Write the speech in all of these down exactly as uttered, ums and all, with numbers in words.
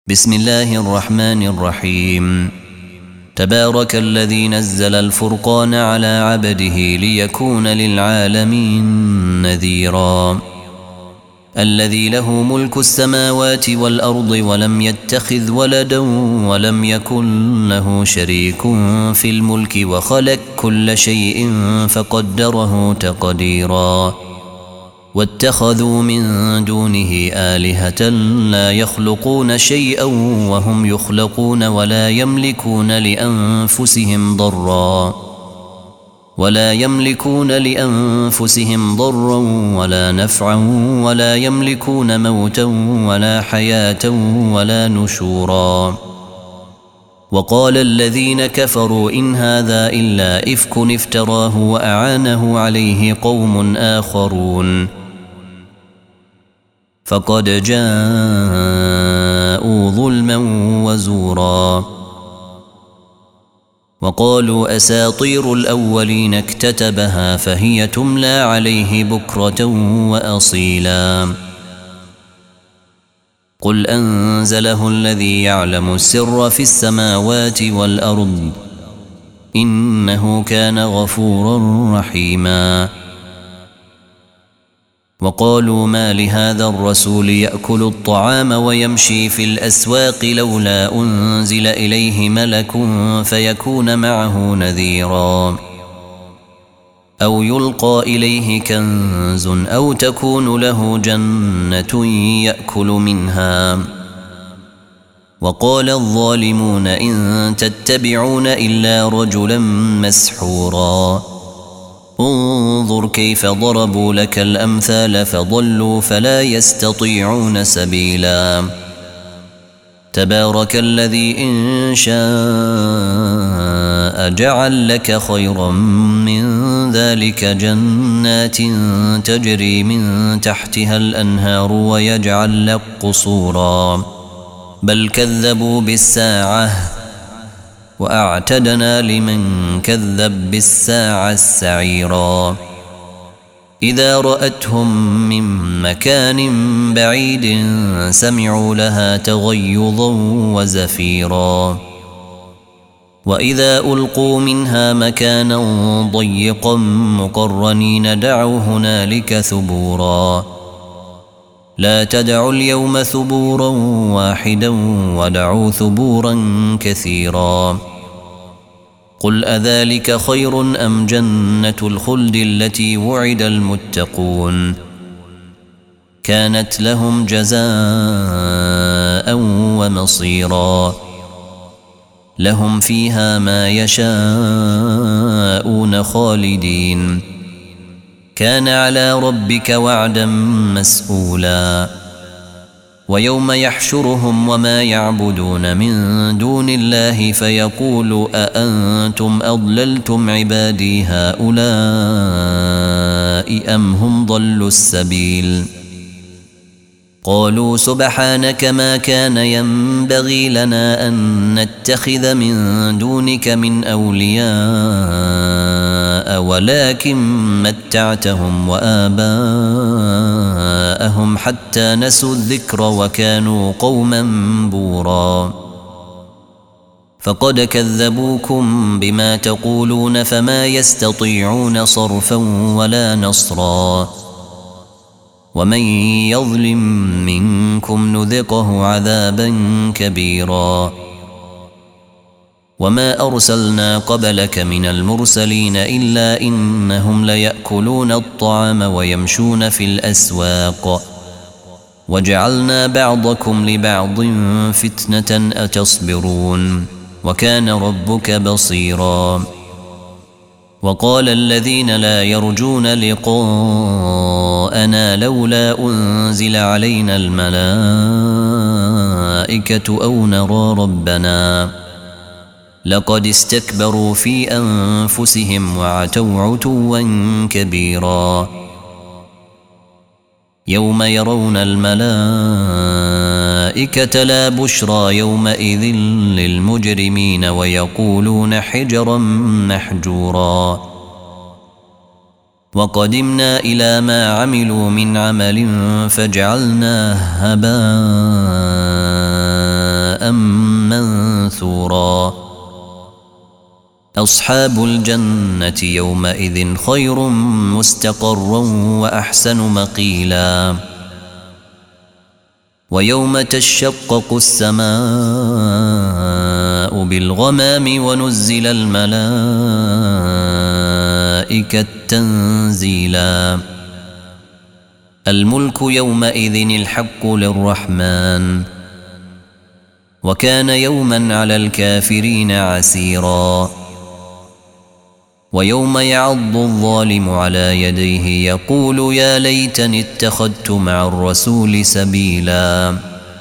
بسم الله الرحمن الرحيم. تبارك الذي نزل الفرقان على عبده ليكون للعالمين نذيرا. الذي له ملك السماوات والأرض ولم يتخذ ولدا ولم يكن له شريك في الملك وخلق كل شيء فقدره تقديرا. واتخذوا من دونه آلهة لا يخلقون شيئا وهم يخلقون ولا يملكون لأنفسهم ضرا ولا يملكون لأنفسهم ضرا ولا نفعا ولا يملكون موتا ولا حياة ولا نشورا. وقال الذين كفروا إن هذا إلا إفك افتراه وأعانه عليه قوم آخرون فقد جاءوا ظلما وزورا. وقالوا أساطير الأولين اكتتبها فهي تملى عليه بكرة وأصيلا. قل أنزله الذي يعلم السر في السماوات والأرض إنه كان غفورا رحيما. وقالوا ما لهذا الرسول يأكل الطعام ويمشي في الأسواق لولا أنزل إليه ملك فيكون معه نذيرا أو يلقى إليه كنز أو تكون له جنة يأكل منها. وقال الظالمون إن تتبعون إلا رجلا مسحورا. انظر كيف ضربوا لك الأمثال فضلوا فلا يستطيعون سبيلا. تبارك الذي إن شاء جعل لك خيرا من ذلك جنات تجري من تحتها الأنهار ويجعل لك قصورا بل كذبوا بالساعة وأعتدنا لمن كذب بالساعة السعيرا. إذا رأتهم من مكان بعيد سمعوا لها تغيظا وزفيرا. وإذا ألقوا منها مكانا ضيقا مقرنين دعوا هنالك ثبورا. لا تدعوا اليوم ثبورا واحدا ودعوا ثبورا كثيرا. قل أذلك خير أم جنة الخلد التي وعد المتقون كانت لهم جزاء ومصيرا. لهم فيها ما يشاءون خالدين كان على ربك وعدا مسئولا. ويوم يحشرهم وما يعبدون من دون الله فيقول أأنتم أضللتم عبادي هؤلاء أم هم ضلوا السبيل. قالوا سبحانك ما كان ينبغي لنا أن نتخذ من دونك من أولياء ولكن متعتهم وآباءهم حتى نسوا الذكر وكانوا قوما بورا. فقد كذبوكم بما تقولون فما يستطيعون صرفا ولا نصرا. ومن يظلم منكم نذقه عذابا كبيرا. وما أرسلنا قبلك من المرسلين إلا إنهم ليأكلون الطعام ويمشون في الأسواق وجعلنا بعضكم لبعض فتنة أتصبرون وكان ربك بصيرا. وقال الذين لا يرجون لقاءنا لولا أنزل علينا الملائكة أو نرى ربنا لقد استكبروا في أنفسهم وعتوا عتوا كبيرا. يوم يرون الملائكة لا بشرى يومئذ للمجرمين ويقولون حجرا محجورا. وقدمنا إلى ما عملوا من عمل فجعلناه هباء أصحاب الجنة يومئذ خير مستقرا وأحسن مقيلا ويوم تشقق السماء بالغمام ونزل الملائكة تنزيلا الملك يومئذ الحق للرحمن وكان يوما على الكافرين عسيرا ويوم يعض الظالم على يديه يقول يا ليتني اتخذت مع الرسول سبيلا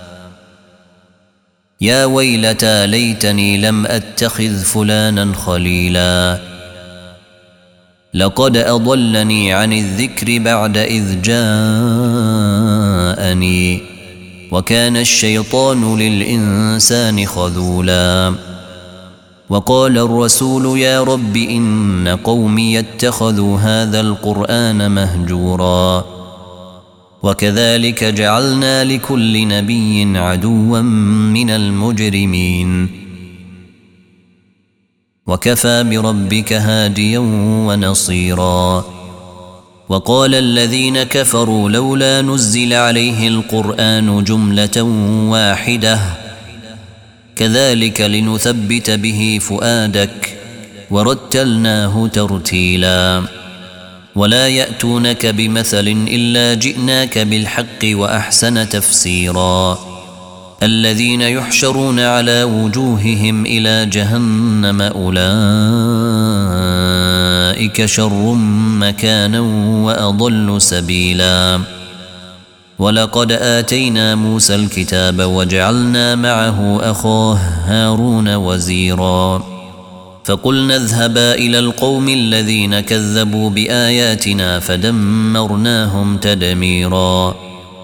يا ويلتى ليتني لم أتخذ فلانا خليلا لقد أضلني عن الذكر بعد إذ جاءني وكان الشيطان للإنسان خذولا وقال الرسول يا رب إن قومي اتخذوا هذا القرآن مهجورا وكذلك جعلنا لكل نبي عدوا من المجرمين وكفى بربك هاديا ونصيرا وقال الذين كفروا لولا نزل عليه القرآن جملة واحدة كذلك لنثبت به فؤادك ورتلناه ترتيلا ولا يأتونك بمثل إلا جئناك بالحق وأحسن تفسيرا الذين يحشرون على وجوههم إلى جهنم أولئك شر مكانا وأضل سبيلا ولقد آتينا موسى الكتاب وجعلنا معه أخاه هارون وزيرا فقلنا اذهبا إلى القوم الذين كذبوا بآياتنا فدمرناهم تدميرا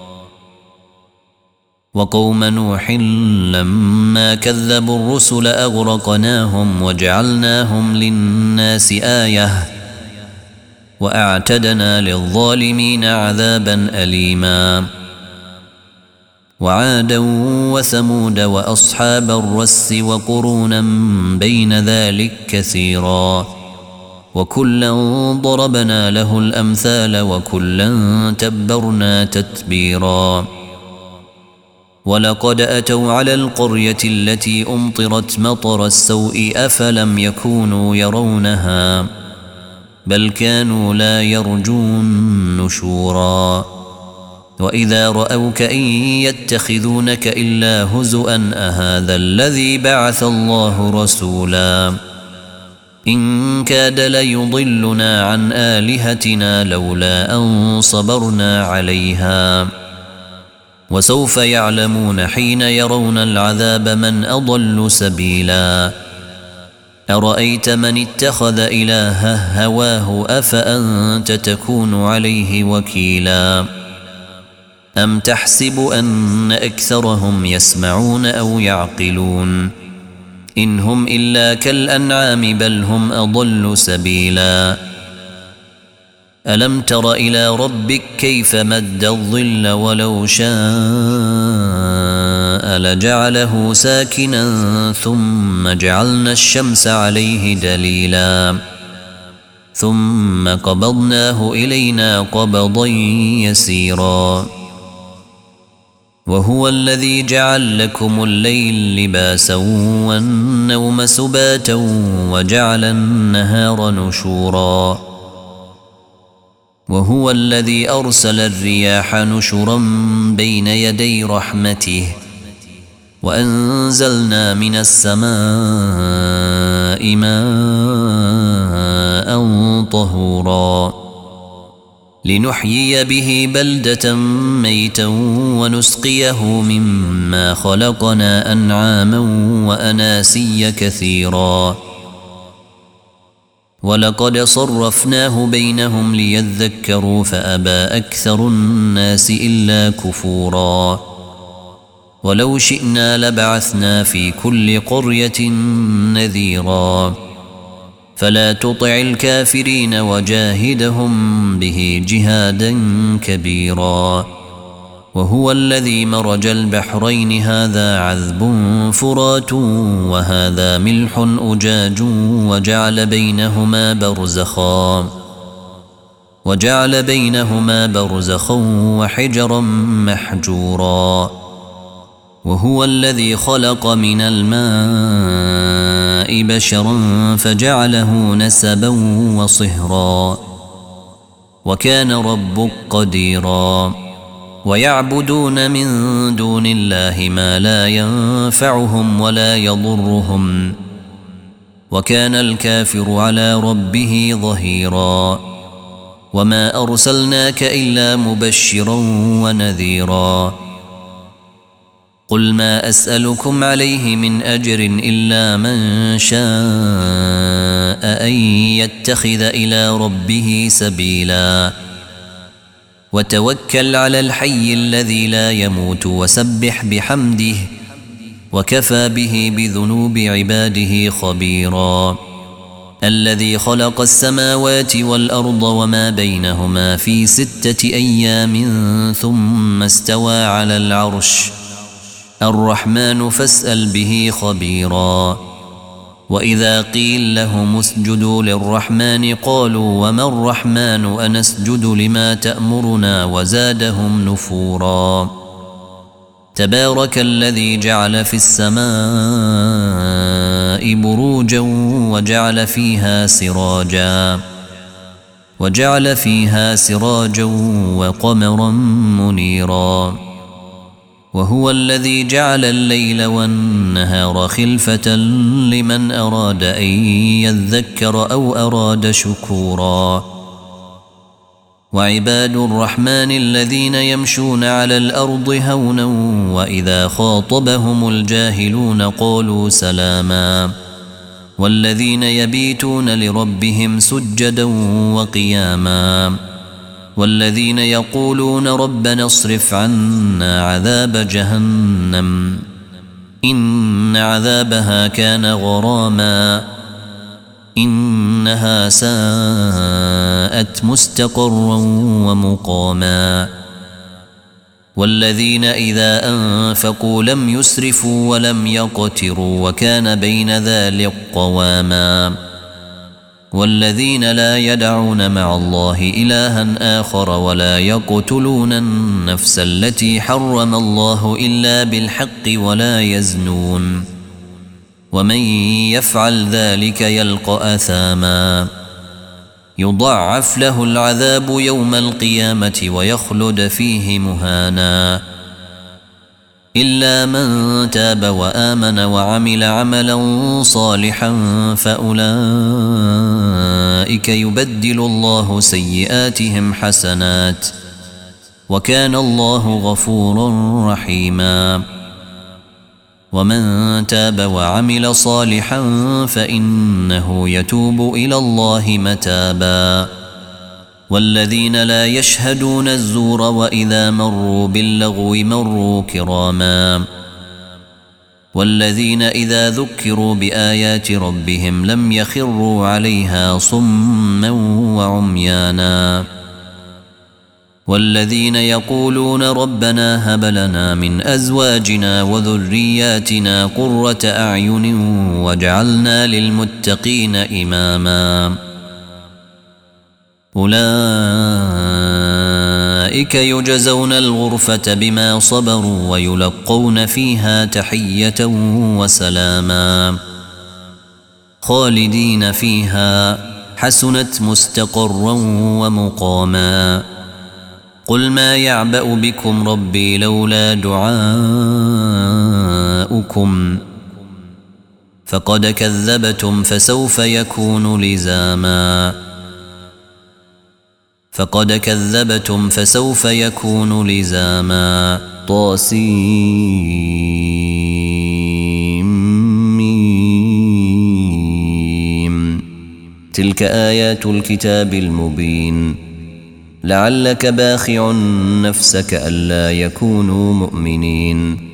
وقوم نوح لما كذبوا الرسل أغرقناهم وجعلناهم للناس آية وأعتدنا للظالمين عذابا أليما وعادا وثمود وأصحاب الرس وقرونا بين ذلك كثيرا وكلا ضربنا له الأمثال وكلا تبرنا تتبيرا ولقد أتوا على القرية التي أمطرت مطر السوء أفلم يكونوا يرونها بل كانوا لا يرجون نشورا وإذا رأوك إن يتخذونك إلا هزؤا أهذا الذي بعث الله رسولا إن كاد ليضلنا عن آلهتنا لولا أن صبرنا عليها وسوف يعلمون حين يرون العذاب من أضل سبيلا أرأيت من اتخذ إلهه هواه أفأنت تكون عليه وكيلا أم تحسب أن أكثرهم يسمعون أو يعقلون إن هم إلا كالأنعام بل هم أضل سبيلا ألم تر إلى ربك كيف مد الظل ولو شاء لجعله ساكنا ثم جعلنا الشمس عليه دليلا ثم قبضناه إلينا قبضا يسيرا وهو الذي جعل لكم الليل لباسا والنوم سباتا وجعل النهار نشورا وهو الذي أرسل الرياح نشرا بين يدي رحمته وأنزلنا من السماء ماء طهورا لنحيي به بلدة ميتا ونسقيه مما خلقنا أنعاما وأناسيا كثيرا ولقد صرفناه بينهم ليذكروا فأبى أكثر الناس إلا كفورا ولو شئنا لبعثنا في كل قرية نذيرا فلا تطع الكافرين وجاهدهم به جهادا كبيرا وهو الذي مرج البحرين هذا عذب فرات وهذا ملح أجاج وجعل بينهما برزخا وجعل بينهما برزخا وحجرا محجورا وهو الذي خلق من الماء بشرا فجعله نسبا وصهرا وكان ربك قديرا ويعبدون من دون الله ما لا ينفعهم ولا يضرهم وكان الكافر على ربه ظهيرا وما أرسلناك إلا مبشرا ونذيرا قل ما أسألكم عليه من أجر إلا من شاء أن يتخذ إلى ربه سبيلا وتوكل على الحي الذي لا يموت وسبح بحمده وكفى به بذنوب عباده خبيرا الذي خلق السماوات والأرض وما بينهما في ستة أيام ثم استوى على العرش الرحمن فاسأل به خبيرا وإذا قيل لهم اسجدوا للرحمن قالوا وما الرحمن أنسجد لما تأمرنا وزادهم نفورا تبارك الذي جعل في السماء بروجا وجعل فيها سراجا وجعل فيها سراجا وقمرا منيرا وهو الذي جعل الليل والنهار خلفة لمن أراد أن يذكر أو أراد شكورا وعباد الرحمن الذين يمشون على الأرض هونا وإذا خاطبهم الجاهلون قالوا سلاما والذين يبيتون لربهم سجدا وقياما والذين يقولون ربنا اصرف عنا عذاب جهنم إن عذابها كان غراما إنها ساءت مستقرا ومقاما والذين إذا أنفقوا لم يسرفوا ولم يقتروا وكان بين ذلك قواما والذين لا يدعون مع الله إلها آخر ولا يقتلون النفس التي حرم الله إلا بالحق ولا يزنون ومن يفعل ذلك يلقى أثاما يضاعف له العذاب يوم القيامة ويخلد فيه مهانا إلا من تاب وآمن وعمل عملا صالحا فأولئك يبدل الله سيئاتهم حسنات وكان الله غفورا رحيما ومن تاب وعمل صالحا فإنه يتوب إلى الله متابا والذين لا يشهدون الزور وإذا مروا باللغو مروا كراما والذين إذا ذكروا بآيات ربهم لم يخروا عليها صما وعميانا والذين يقولون ربنا هب لنا من أزواجنا وذرياتنا قرة أعين واجعلنا للمتقين إماما أولئك يجزون الغرفة بما صبروا ويلقون فيها تحية وسلاما خالدين فيها حسنت مستقرا ومقاما قل ما يعبأ بكم ربي لولا دعاؤكم فقد كذبتم فسوف يكون لزاما فقد كذبتم فسوف يكون لزاما طاسيم تلك آيات الكتاب المبين لعلك باخع نفسك ألا يكونوا مؤمنين